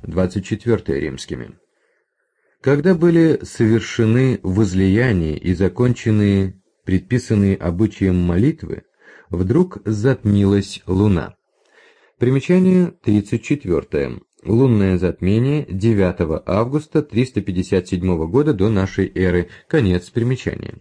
24 римскими. Когда были совершены возлияния и закончены предписанные обычаем молитвы, вдруг затмилась луна. Примечание 34. Лунное затмение 9 августа 357 года до нашей эры. Конец примечания.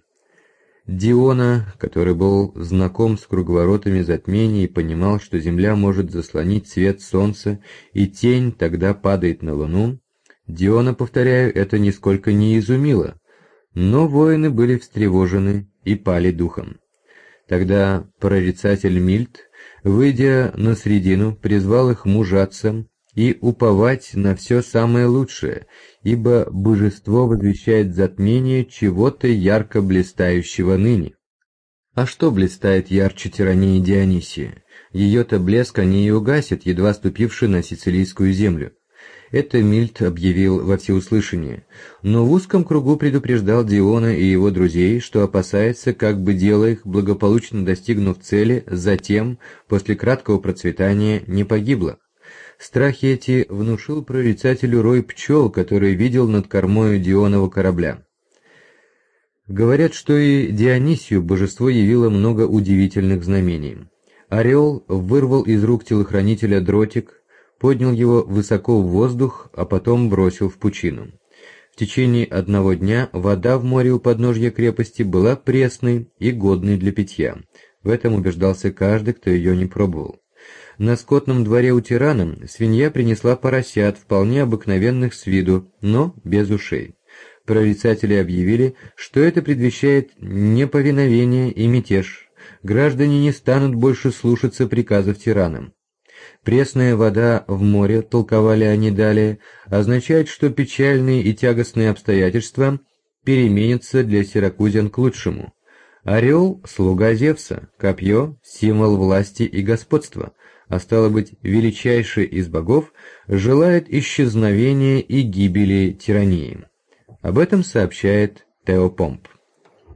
Диона, который был знаком с круговоротами затмений и понимал, что Земля может заслонить свет Солнца, и тень тогда падает на Луну, Диона, повторяю, это нисколько не изумило, но воины были встревожены и пали духом. Тогда прорицатель Мильт, выйдя на средину, призвал их мужаться и уповать на все самое лучшее, ибо божество возвещает затмение чего-то ярко блистающего ныне. А что блистает ярче тирании Дионисия? Ее-то блеск они и угасят, едва ступивши на сицилийскую землю. Это Мильт объявил во всеуслышание, но в узком кругу предупреждал Диона и его друзей, что опасается, как бы дело их, благополучно достигнув цели, затем, после краткого процветания, не погибло. Страхи эти внушил прорицателю рой пчел, который видел над кормою Дионова корабля. Говорят, что и Дионисию божество явило много удивительных знамений. Орел вырвал из рук телохранителя дротик, поднял его высоко в воздух, а потом бросил в пучину. В течение одного дня вода в море у подножья крепости была пресной и годной для питья. В этом убеждался каждый, кто ее не пробовал. На скотном дворе у тирана свинья принесла поросят, вполне обыкновенных с виду, но без ушей. Прорицатели объявили, что это предвещает неповиновение и мятеж. Граждане не станут больше слушаться приказов тирана. Пресная вода в море, толковали они далее, означает, что печальные и тягостные обстоятельства переменятся для сиракузян к лучшему. Орел — слуга Зевса, копье — символ власти и господства, а стало быть, величайший из богов желает исчезновения и гибели тирании. Об этом сообщает Теопомп.